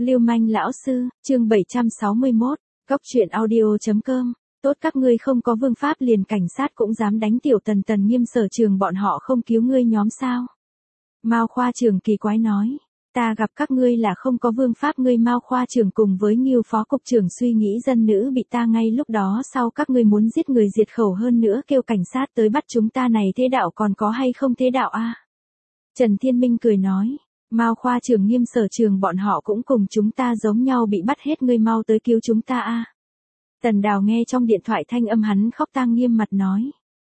Lưu manh lão sư, chương 761, Cóc truyện audio.com. Tốt các ngươi không có vương pháp liền cảnh sát cũng dám đánh tiểu Tần Tần Nghiêm Sở Trường bọn họ không cứu ngươi nhóm sao? Mao Khoa Trường kỳ quái nói, ta gặp các ngươi là không có vương pháp, ngươi Mao Khoa Trường cùng với Ngưu Phó Cục trưởng suy nghĩ dân nữ bị ta ngay lúc đó sau các ngươi muốn giết người diệt khẩu, hơn nữa kêu cảnh sát tới bắt chúng ta này thế đạo còn có hay không thế đạo a? Trần Thiên Minh cười nói, Mao Khoa Trường Nghiêm Sở Trường bọn họ cũng cùng chúng ta giống nhau bị bắt hết, ngươi mau tới cứu chúng ta a. Tần Đào nghe trong điện thoại thanh âm hắn khóc tang nghiêm mặt nói,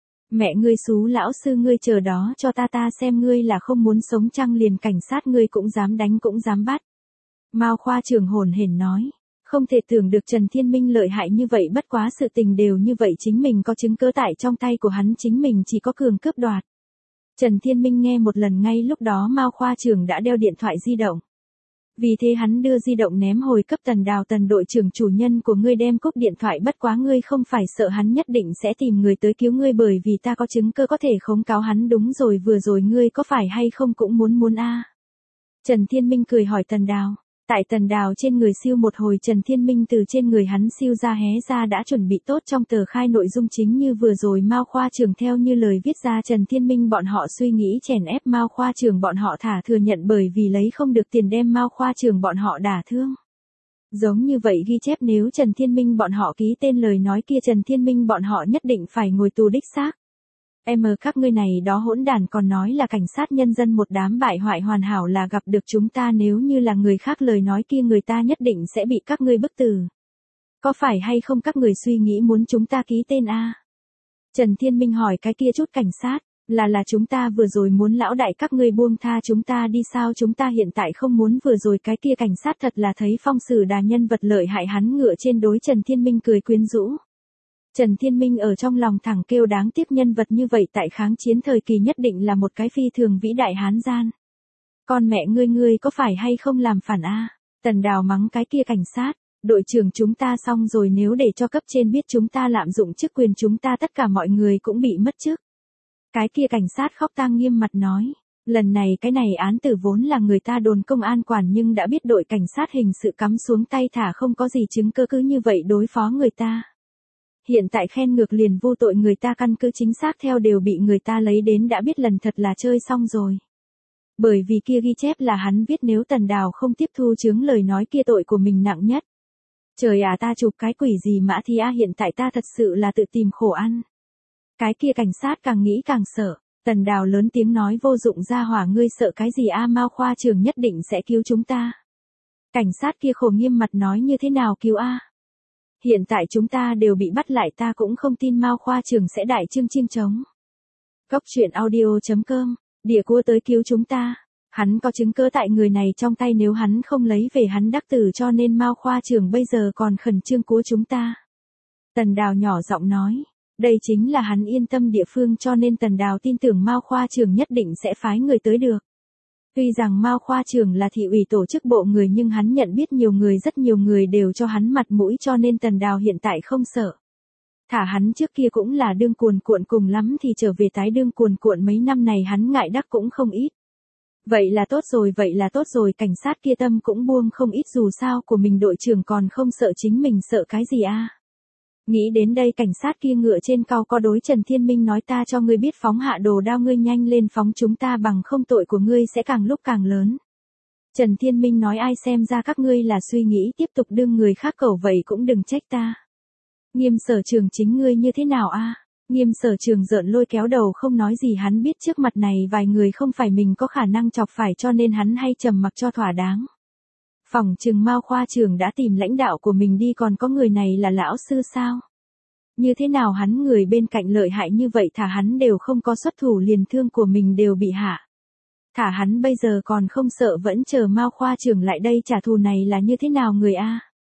mẹ ngươi xú lão sư, ngươi chờ đó cho ta xem ngươi là không muốn sống chăng, liền cảnh sát ngươi cũng dám đánh cũng dám bắt. Mao Khoa Trường hồn hển nói, không thể tưởng được Trần Thiên Minh lợi hại như vậy, bất quá sự tình đều như vậy chính mình có chứng cứ tại trong tay của hắn, chính mình chỉ có cường cướp đoạt. Trần Thiên Minh nghe một lần, ngay lúc đó Mao Khoa Trường đã đeo điện thoại di động. Vì thế hắn đưa di động ném hồi cấp Tần Đào, Tần đội trưởng, chủ nhân của ngươi đem cúp điện thoại, bất quá ngươi không phải sợ hắn nhất định sẽ tìm người tới cứu ngươi, bởi vì ta có chứng cứ có thể khống cáo hắn. Đúng rồi, vừa rồi ngươi có phải hay không cũng muốn a? Trần Thiên Minh cười hỏi Tần Đào. Tại Tần Đào trên người siêu một hồi, Trần Thiên Minh từ trên người hắn siêu ra hé ra đã chuẩn bị tốt trong tờ khai nội dung chính như vừa rồi Mao Khoa Trường theo như lời viết ra. Trần Thiên Minh bọn họ suy nghĩ chèn ép Mao Khoa Trường bọn họ, thả thừa nhận bởi vì lấy không được tiền đem Mao Khoa Trường bọn họ đả thương. Giống như vậy ghi chép, nếu Trần Thiên Minh bọn họ ký tên lời nói kia, Trần Thiên Minh bọn họ nhất định phải ngồi tù đích xác. Các ngươi này đó hỗn đàn còn nói là cảnh sát nhân dân một đám bại hoại, hoàn hảo là gặp được chúng ta, nếu như là người khác lời nói kia người ta nhất định sẽ bị các ngươi bức tử. Có phải hay không các người suy nghĩ muốn chúng ta ký tên a? Trần Thiên Minh hỏi cái kia chút cảnh sát, là chúng ta vừa rồi muốn lão đại các ngươi buông tha chúng ta đi sao, chúng ta hiện tại không muốn. Vừa rồi cái kia cảnh sát thật là thấy phong sử đà nhân vật lợi hại, hắn ngựa trên đối Trần Thiên Minh cười quyến rũ. Trần Thiên Minh ở trong lòng thẳng kêu đáng tiếc, nhân vật như vậy tại kháng chiến thời kỳ nhất định là một cái phi thường vĩ đại hán gian. Con mẹ ngươi có phải hay không làm phản a? Tần Đào mắng cái kia cảnh sát, đội trưởng chúng ta xong rồi, nếu để cho cấp trên biết chúng ta lạm dụng chức quyền, chúng ta tất cả mọi người cũng bị mất chức. Cái kia cảnh sát khóc tang nghiêm mặt nói, lần này cái này án tử vốn là người ta đồn công an quản, nhưng đã biết đội cảnh sát hình sự cắm xuống tay thả không có gì chứng cứ, cứ như vậy đối phó người ta. Hiện tại khen ngược liền vô tội, người ta căn cứ chính xác theo đều bị người ta lấy đến, đã biết lần thật là chơi xong rồi. Bởi vì kia ghi chép là hắn viết, nếu Tần Đào không tiếp thu chứng lời nói kia tội của mình nặng nhất. Trời à, ta chụp cái quỷ gì mã thì hiện tại ta thật sự là tự tìm khổ ăn. Cái kia cảnh sát càng nghĩ càng sợ, Tần Đào lớn tiếng nói, vô dụng ra hỏa, ngươi sợ cái gì a? Mao Khoa Trường nhất định sẽ cứu chúng ta. Cảnh sát kia khổ nghiêm mặt nói, như thế nào cứu a? Hiện tại chúng ta đều bị bắt lại, ta cũng không tin Mao Khoa Trường sẽ đại trương chim trống. Cóc truyện audio.com, đỉa cua tới cứu chúng ta. Hắn có chứng cứ tại người này trong tay, nếu hắn không lấy về hắn đắc tử, cho nên Mao Khoa Trường bây giờ còn khẩn trương cứu chúng ta. Tần Đào nhỏ giọng nói, đây chính là hắn yên tâm địa phương, cho nên Tần Đào tin tưởng Mao Khoa Trường nhất định sẽ phái người tới được. Tuy rằng Mao Khoa Trường là thị ủy tổ chức bộ người, nhưng hắn nhận biết nhiều người, rất nhiều người đều cho hắn mặt mũi, cho nên Tần Đào hiện tại không sợ. Thả hắn trước kia cũng là đương cuồn cuộn, cùng lắm thì trở về tái đương cuồn cuộn, mấy năm này hắn ngại đắc cũng không ít. Vậy là tốt rồi, cảnh sát kia tâm cũng buông không ít, dù sao của mình đội trưởng còn không sợ, chính mình sợ cái gì a? Nghĩ đến đây, cảnh sát kia ngựa trên cau có đối Trần Thiên Minh nói, ta cho ngươi biết phóng hạ đồ đao, ngươi nhanh lên phóng chúng ta, bằng không tội của ngươi sẽ càng lúc càng lớn. Trần Thiên Minh nói, ai xem ra các ngươi là suy nghĩ tiếp tục đương người khác cẩu, vậy cũng đừng trách ta. Nghiêm Sở Trường chính ngươi như thế nào a? Nghiêm Sở Trường giận lôi kéo đầu không nói gì, hắn biết trước mặt này vài người không phải mình có khả năng chọc phải, cho nên hắn hay trầm mặc cho thỏa đáng. Phỏng chừng Mao Khoa Trường đã tìm lãnh đạo của mình đi, còn có người này là lão sư sao? Như thế nào hắn người bên cạnh lợi hại như vậy, thả hắn đều không có xuất thủ liền thương của mình đều bị hạ. Thả hắn bây giờ còn không sợ, vẫn chờ Mao Khoa Trường lại đây trả thù, này là như thế nào người a?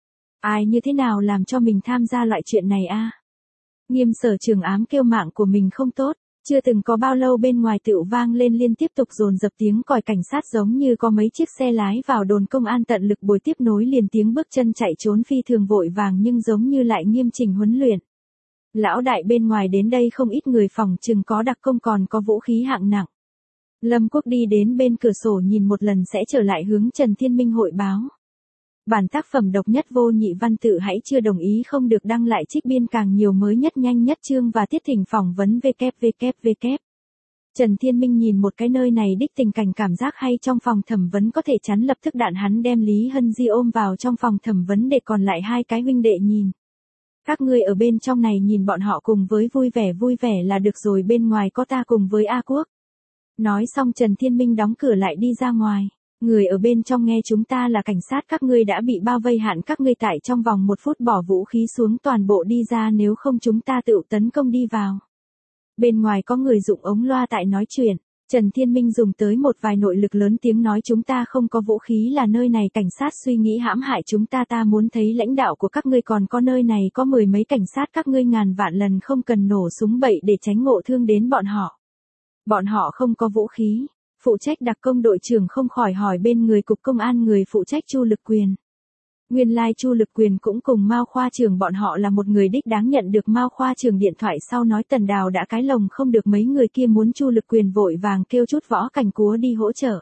Ai như thế nào làm cho mình tham gia loại chuyện này a? Nghiêm Sở Trường ám kêu mạng của mình không tốt. Chưa từng có bao lâu bên ngoài tựu vang lên liên tiếp tục dồn dập tiếng còi cảnh sát, giống như có mấy chiếc xe lái vào đồn công an tận lực bồi tiếp nối liền tiếng bước chân chạy trốn phi thường vội vàng, nhưng giống như lại nghiêm chỉnh huấn luyện. Lão đại bên ngoài đến đây không ít người, phòng chừng có đặc công còn có vũ khí hạng nặng. Lâm Quốc đi đến bên cửa sổ nhìn một lần sẽ trở lại hướng Trần Thiên Minh hội báo. Bản tác phẩm độc nhất vô nhị văn tự hãy chưa đồng ý không được đăng lại trích biên càng nhiều mới nhất nhanh nhất chương và tiết thỉnh phỏng vấn www. Trần Thiên Minh nhìn một cái nơi này đích tình cảnh cảm giác hay trong phòng thẩm vấn có thể chắn lập tức đạn hắn đem Lý Hân Di ôm vào trong phòng thẩm vấn để còn lại hai cái huynh đệ nhìn. Các ngươi ở bên trong này nhìn bọn họ cùng với vui vẻ là được rồi bên ngoài có ta cùng với A Quốc. Nói xong Trần Thiên Minh đóng cửa lại đi ra ngoài. Người ở bên trong nghe chúng ta là cảnh sát các ngươi đã bị bao vây hạn các ngươi tại trong vòng 1 phút bỏ vũ khí xuống toàn bộ đi ra nếu không chúng ta tự tấn công đi vào. Bên ngoài có người dụng ống loa tại nói chuyện. Trần Thiên Minh dùng tới một vài nội lực lớn tiếng nói chúng ta không có vũ khí là nơi này cảnh sát suy nghĩ hãm hại chúng ta muốn thấy lãnh đạo của các ngươi còn có nơi này có 10 mấy cảnh sát các ngươi ngàn vạn lần không cần nổ súng bậy để tránh ngộ thương đến bọn họ. Bọn họ không có vũ khí. Phụ trách đặc công đội trưởng không khỏi hỏi bên người cục công an người phụ trách Chu Lực Quyền. Nguyên lai Chu Lực Quyền cũng cùng Mao khoa trưởng bọn họ là một người đích đáng nhận được Mao khoa trưởng điện thoại sau nói Tần Đào đã cái lồng không được mấy người kia muốn Chu Lực Quyền vội vàng kêu chút võ cảnh cúa đi hỗ trợ.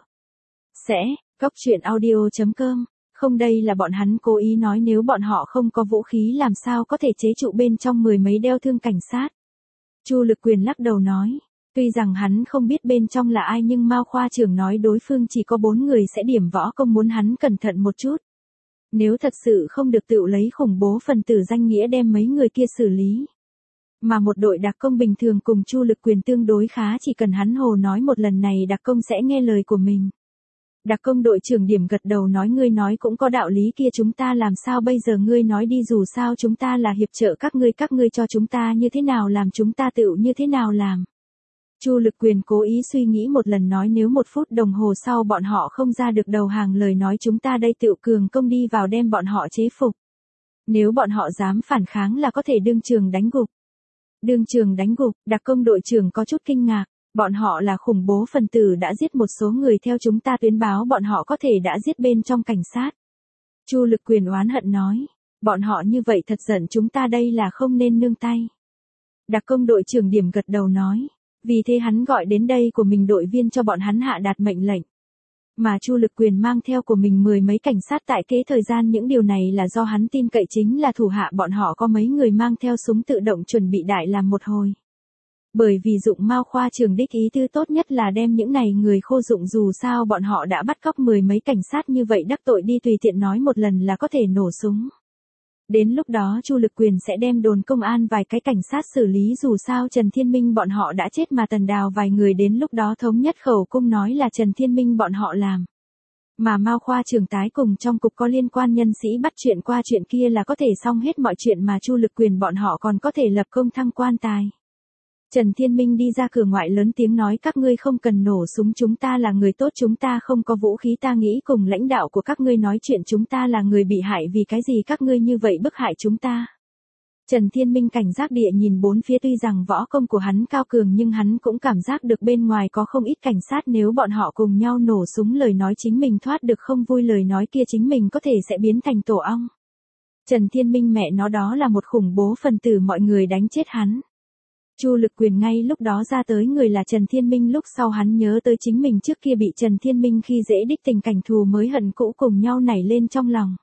Cóc truyện audio.com. Không đây là bọn hắn cố ý nói nếu bọn họ không có vũ khí làm sao có thể chế trụ bên trong 10 mấy đeo thương cảnh sát. Chu Lực Quyền lắc đầu nói. Tuy rằng hắn không biết bên trong là ai nhưng Mao khoa trưởng nói đối phương chỉ có 4 người sẽ điểm võ công muốn hắn cẩn thận một chút. Nếu thật sự không được tự lấy khủng bố phần tử danh nghĩa đem mấy người kia xử lý. Mà một đội đặc công bình thường cùng Chu Lực Quyền tương đối khá chỉ cần hắn hồ nói một lần này đặc công sẽ nghe lời của mình. Đặc công đội trưởng điểm gật đầu nói ngươi nói cũng có đạo lý kia chúng ta làm sao bây giờ ngươi nói đi dù sao chúng ta là hiệp trợ các ngươi cho chúng ta như thế nào làm chúng ta tự như thế nào làm. Chu Lực Quyền cố ý suy nghĩ một lần nói nếu 1 phút đồng hồ sau bọn họ không ra được đầu hàng lời nói chúng ta đây tự cường công đi vào đem bọn họ chế phục. Nếu bọn họ dám phản kháng là có thể đương trường đánh gục. Đương trường đánh gục, đặc công đội trưởng có chút kinh ngạc, bọn họ là khủng bố phần tử đã giết một số người theo chúng ta tuyên báo bọn họ có thể đã giết bên trong cảnh sát. Chu Lực Quyền oán hận nói, bọn họ như vậy thật giận chúng ta đây là không nên nương tay. Đặc công đội trưởng điểm gật đầu nói. Vì thế hắn gọi đến đây của mình đội viên cho bọn hắn hạ đạt mệnh lệnh. Mà Chu Lực Quyền mang theo của mình 10 mấy cảnh sát tại kế thời gian những điều này là do hắn tin cậy chính là thủ hạ bọn họ có mấy người mang theo súng tự động chuẩn bị đại làm một hồi. Bởi vì dụng Mao khoa trưởng đích ý tư tốt nhất là đem những này người khô dụng dù sao bọn họ đã bắt cóc 10 mấy cảnh sát như vậy đắc tội đi tùy tiện nói một lần là có thể nổ súng. Đến lúc đó Chu Lực Quyền sẽ đem đồn công an vài cái cảnh sát xử lý dù sao Trần Thiên Minh bọn họ đã chết mà Tần Đào vài người đến lúc đó thống nhất khẩu cung nói là Trần Thiên Minh bọn họ làm. Mà Mao khoa trưởng tái cùng trong cục có liên quan nhân sĩ bắt chuyện qua chuyện kia là có thể xong hết mọi chuyện mà Chu Lực Quyền bọn họ còn có thể lập công thăng quan tài. Trần Thiên Minh đi ra cửa ngoại lớn tiếng nói các ngươi không cần nổ súng chúng ta là người tốt chúng ta không có vũ khí ta nghĩ cùng lãnh đạo của các ngươi nói chuyện chúng ta là người bị hại vì cái gì các ngươi như vậy bức hại chúng ta. Trần Thiên Minh cảnh giác địa nhìn bốn phía tuy rằng võ công của hắn cao cường nhưng hắn cũng cảm giác được bên ngoài có không ít cảnh sát nếu bọn họ cùng nhau nổ súng lời nói chính mình thoát được không vui lời nói kia chính mình có thể sẽ biến thành tổ ong. Trần Thiên Minh mẹ nó đó là một khủng bố phần tử mọi người đánh chết hắn. Chu Lực Quyền ngay lúc đó ra tới người là Trần Thiên Minh lúc sau hắn nhớ tới chính mình trước kia bị Trần Thiên Minh khi dễ đích tình cảnh thù mới hận cũ cùng nhau nảy lên trong lòng.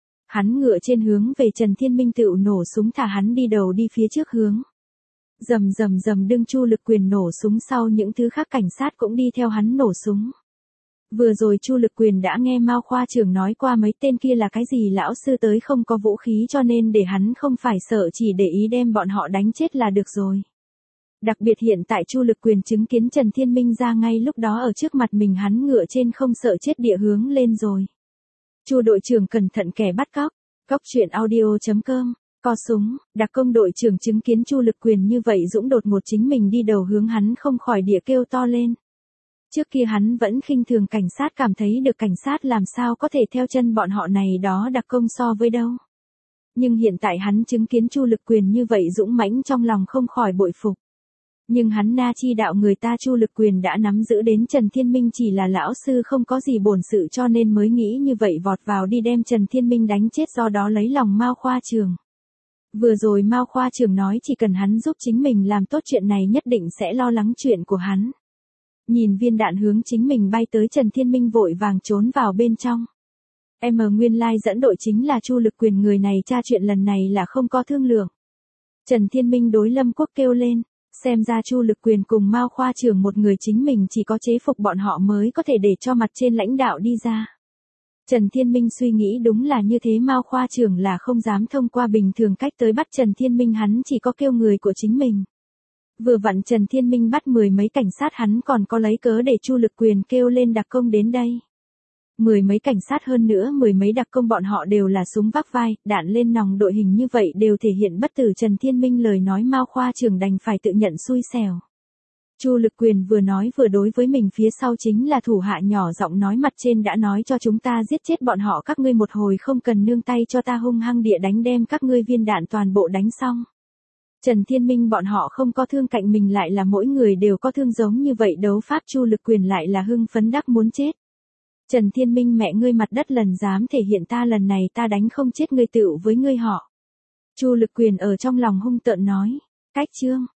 Hắn ngựa trên hướng về Trần Thiên Minh tựu nổ súng thả hắn đi đầu đi phía trước hướng. Rầm rầm rầm đương Chu Lực Quyền nổ súng sau những thứ khác cảnh sát cũng đi theo hắn nổ súng. Vừa rồi Chu Lực Quyền đã nghe Mao khoa trưởng nói qua mấy tên kia là cái gì lão sư tới không có vũ khí cho nên để hắn không phải sợ chỉ để ý đem bọn họ đánh chết là được rồi. Đặc biệt hiện tại Chu Lực Quyền chứng kiến Trần Thiên Minh ra ngay lúc đó ở trước mặt mình hắn ngựa trên không sợ chết địa hướng lên rồi. Chu đội trưởng cẩn thận kẻ bắt cóc. Cóc truyện audio.com. Co súng, đặc công đội trưởng chứng kiến Chu Lực Quyền như vậy dũng đột ngột chính mình đi đầu hướng hắn không khỏi địa kêu to lên. Trước kia hắn vẫn khinh thường cảnh sát cảm thấy được cảnh sát làm sao có thể theo chân bọn họ này đó đặc công so với đâu. Nhưng hiện tại hắn chứng kiến Chu Lực Quyền như vậy dũng mãnh trong lòng không khỏi bội phục. Nhưng hắn na chi đạo người ta Chu Lực Quyền đã nắm giữ đến Trần Thiên Minh chỉ là lão sư không có gì bổn sự cho nên mới nghĩ như vậy vọt vào đi đem Trần Thiên Minh đánh chết do đó lấy lòng Mao khoa trưởng. Vừa rồi Mao khoa trưởng nói chỉ cần hắn giúp chính mình làm tốt chuyện này nhất định sẽ lo lắng chuyện của hắn. Nhìn viên đạn hướng chính mình bay tới Trần Thiên Minh vội vàng trốn vào bên trong. Nguyên lai dẫn đội chính là Chu Lực Quyền, người này tra chuyện lần này là không có thương lượng. Trần Thiên Minh đối Lâm Quốc kêu lên, xem ra Chu Lực Quyền cùng Mao khoa trưởng một người chính mình chỉ có chế phục bọn họ mới có thể để cho mặt trên lãnh đạo đi ra. Trần Thiên Minh suy nghĩ đúng là như thế, Mao khoa trưởng là không dám thông qua bình thường cách tới bắt Trần Thiên Minh, hắn chỉ có kêu người của chính mình. Vừa vặn Trần Thiên Minh bắt 10 mấy cảnh sát, hắn còn có lấy cớ để Chu Lực Quyền kêu lên đặc công đến đây. 10 mấy cảnh sát, hơn nữa 10 mấy đặc công, bọn họ đều là súng vác vai, đạn lên nòng, đội hình như vậy đều thể hiện bất tử. Trần Thiên Minh lời nói Mao khoa trưởng đành phải tự nhận xui xẻo. Chu Lực Quyền vừa nói vừa đối với mình phía sau chính là thủ hạ nhỏ giọng nói, mặt trên đã nói cho chúng ta giết chết bọn họ, các ngươi một hồi không cần nương tay cho ta hung hăng địa đánh, đem các ngươi viên đạn toàn bộ đánh xong. Trần Thiên Minh bọn họ không có thương, cạnh mình lại là mỗi người đều có thương, giống như vậy đấu pháp Chu Lực Quyền lại là hưng phấn đắc muốn chết. Trần Thiên Minh, mẹ ngươi mặt đất lần dám thể hiện, ta lần này ta đánh không chết ngươi tựu với ngươi họ. Chu Lực Quyền ở trong lòng hung tợn nói, cách chương.